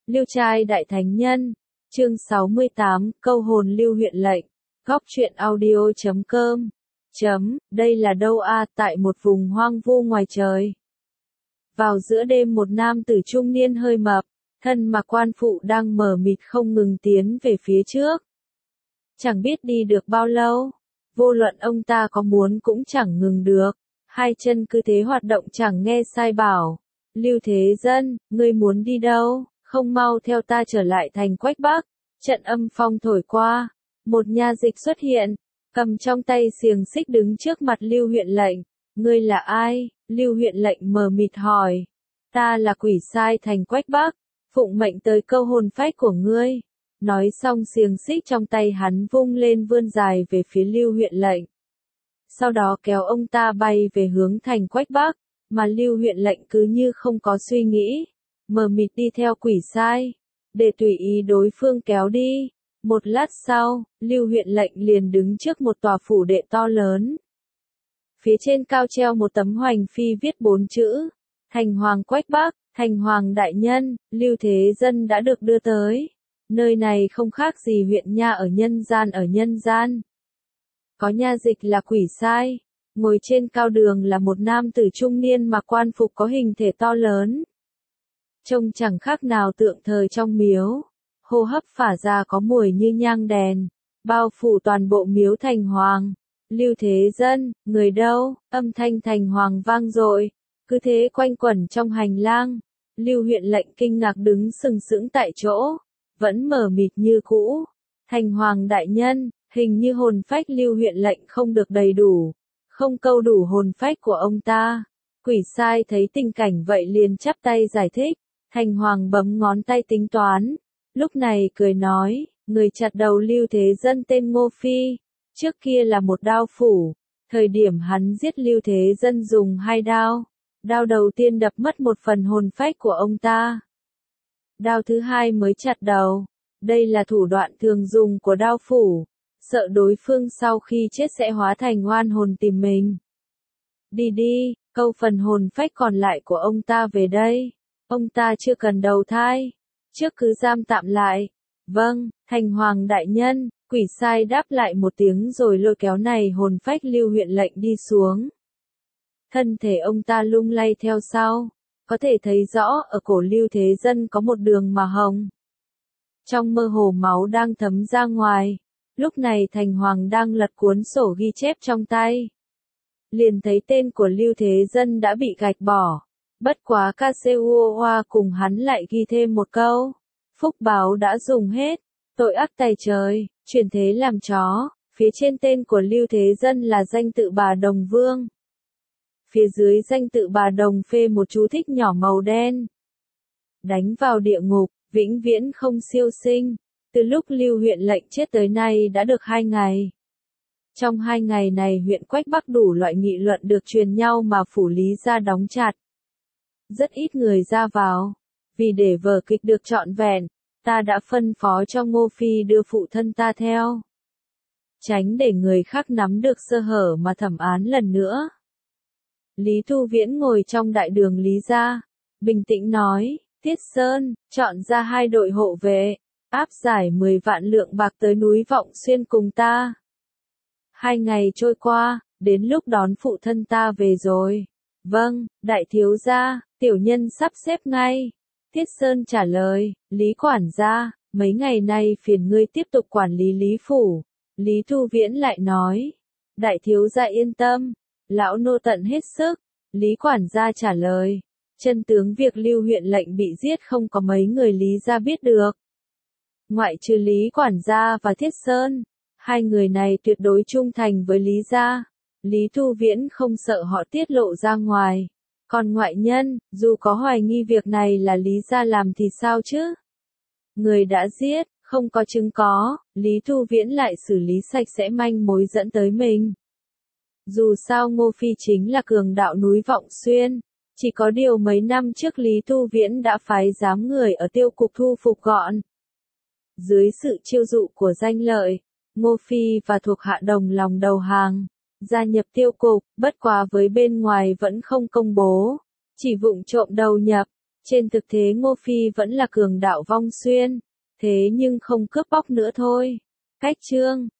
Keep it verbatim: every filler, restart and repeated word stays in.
Liêu trai đại thánh nhân, chương sáu mươi tám, câu hồn lưu huyện lệnh, góc truyện audio chấm com, chấm, đây là đâu a, tại một vùng hoang vu ngoài trời. Vào giữa đêm một nam tử trung niên hơi mập, thân mặc quan phụ đang mờ mịt không ngừng tiến về phía trước. Chẳng biết đi được bao lâu, vô luận ông ta có muốn cũng chẳng ngừng được, hai chân cứ thế hoạt động chẳng nghe sai bảo. Lưu Thế Dân, ngươi muốn đi đâu, không mau theo ta trở lại thành Quách Bắc. Trận âm phong thổi qua, một nha dịch xuất hiện, cầm trong tay xiềng xích đứng trước mặt Lưu huyện lệnh. Ngươi là ai? Lưu huyện lệnh mờ mịt hỏi. Ta là quỷ sai thành Quách Bắc, phụng mệnh tới câu hồn phách của ngươi. Nói xong xiềng xích trong tay hắn vung lên vươn dài về phía Lưu huyện lệnh. Sau đó kéo ông ta bay về hướng thành Quách Bắc, mà Lưu huyện lệnh cứ như không có suy nghĩ, mờ mịt đi theo quỷ sai, để tùy ý đối phương kéo đi. Một lát sau, Lưu huyện lệnh liền đứng trước một tòa phủ đệ to lớn. Phía trên cao treo một tấm hoành phi viết bốn chữ, Thành Hoàng Quách Bắc. Thành Hoàng đại nhân, Lưu Thế Dân đã được đưa tới. Nơi này không khác gì huyện nha ở nhân gian ở nhân gian. Có nha dịch là quỷ sai, ngồi trên cao đường là một nam tử trung niên mặc quan phục có hình thể to lớn. Trông chẳng khác nào tượng thời trong miếu, hô hấp phả ra có mùi như nhang đèn, bao phủ toàn bộ miếu Thành Hoàng. Lưu Thế Dân, người đâu? Âm thanh Thành Hoàng vang dội, cứ thế quanh quẩn trong hành lang. Lưu huyện lệnh kinh ngạc đứng sừng sững tại chỗ, vẫn mờ mịt như cũ. Thành Hoàng đại nhân, hình như hồn phách Lưu huyện lệnh không được đầy đủ, không câu đủ hồn phách của ông ta. Quỷ sai thấy tình cảnh vậy liền chắp tay giải thích. Thành Hoàng bấm ngón tay tính toán, lúc này cười nói, người chặt đầu Lưu Thế Dân tên Ngô Phi, trước kia là một đao phủ, thời điểm hắn giết Lưu Thế Dân dùng hai đao, đao đầu tiên đập mất một phần hồn phách của ông ta. Đao thứ hai mới chặt đầu, đây là thủ đoạn thường dùng của đao phủ, sợ đối phương sau khi chết sẽ hóa thành oan hồn tìm mình. Đi đi, câu phần hồn phách còn lại của ông ta về đây. Ông ta chưa cần đầu thai, trước cứ giam tạm lại. Vâng, Thành Hoàng đại nhân, quỷ sai đáp lại một tiếng rồi lôi kéo này hồn phách Lưu huyện lệnh đi xuống. Thân thể ông ta lung lay theo sau, có thể thấy rõ ở cổ Lưu Thế Dân có một đường mà hồng. Trong mơ hồ máu đang thấm ra ngoài, lúc này Thành Hoàng đang lật cuốn sổ ghi chép trong tay. Liền thấy tên của Lưu Thế Dân đã bị gạch bỏ. Bất quá ca xê u hoa cùng hắn lại ghi thêm một câu. Phúc báo đã dùng hết, tội ác tày trời, chuyển thế làm chó. Phía trên tên của Lưu Thế Dân là danh tự Bà Đồng Vương. Phía dưới danh tự Bà Đồng phê một chú thích nhỏ màu đen. Đánh vào địa ngục, vĩnh viễn không siêu sinh. Từ lúc Lưu huyện lệnh chết tới nay đã được hai ngày. Trong hai ngày này huyện Quách Bắc đủ loại nghị luận được truyền nhau mà phủ Lý gia đóng chặt. Rất ít người ra vào. Vì để vở kịch được trọn vẹn, ta đã phân phó cho Ngô Phi đưa phụ thân ta theo. Tránh để người khác nắm được sơ hở mà thẩm án lần nữa. Lý Thu Viễn ngồi trong đại đường Lý gia, bình tĩnh nói, Tiết Sơn, chọn ra hai đội hộ vệ, áp giải mười vạn lượng bạc tới núi Vọng Xuyên cùng ta. Hai ngày trôi qua, đến lúc đón phụ thân ta về rồi. Vâng, đại thiếu gia, tiểu nhân sắp xếp ngay. Tiết Sơn trả lời, Lý quản gia, mấy ngày nay phiền ngươi tiếp tục quản lý Lý phủ. Lý Thu Viễn lại nói, đại thiếu gia yên tâm, lão nô tận hết sức. Lý quản gia trả lời, chân tướng việc Lưu huyện lệnh bị giết không có mấy người Lý gia biết được. Ngoại trừ Lý quản gia và Thiết Sơn, hai người này tuyệt đối trung thành với Lý gia. Lý Thu Viễn không sợ họ tiết lộ ra ngoài. Còn ngoại nhân, dù có hoài nghi việc này là Lý gia làm thì sao chứ? Người đã giết, không có chứng có, Lý Thu Viễn lại xử lý sạch sẽ manh mối dẫn tới mình. Dù sao Ngô Phi chính là cường đạo núi Vọng Xuyên. Chỉ có điều mấy năm trước Lý Thu Viễn đã phái giám người ở tiêu cục thu phục gọn. Dưới sự chiêu dụ của danh lợi, Ngô Phi và thuộc hạ đồng lòng đầu hàng. Gia nhập tiêu cục, bất quá với bên ngoài vẫn không công bố, chỉ vụng trộm đầu nhập, Trên thực tế Ngô Phi vẫn là cường đạo vong xuyên, thế nhưng không cướp bóc nữa thôi. Cách chương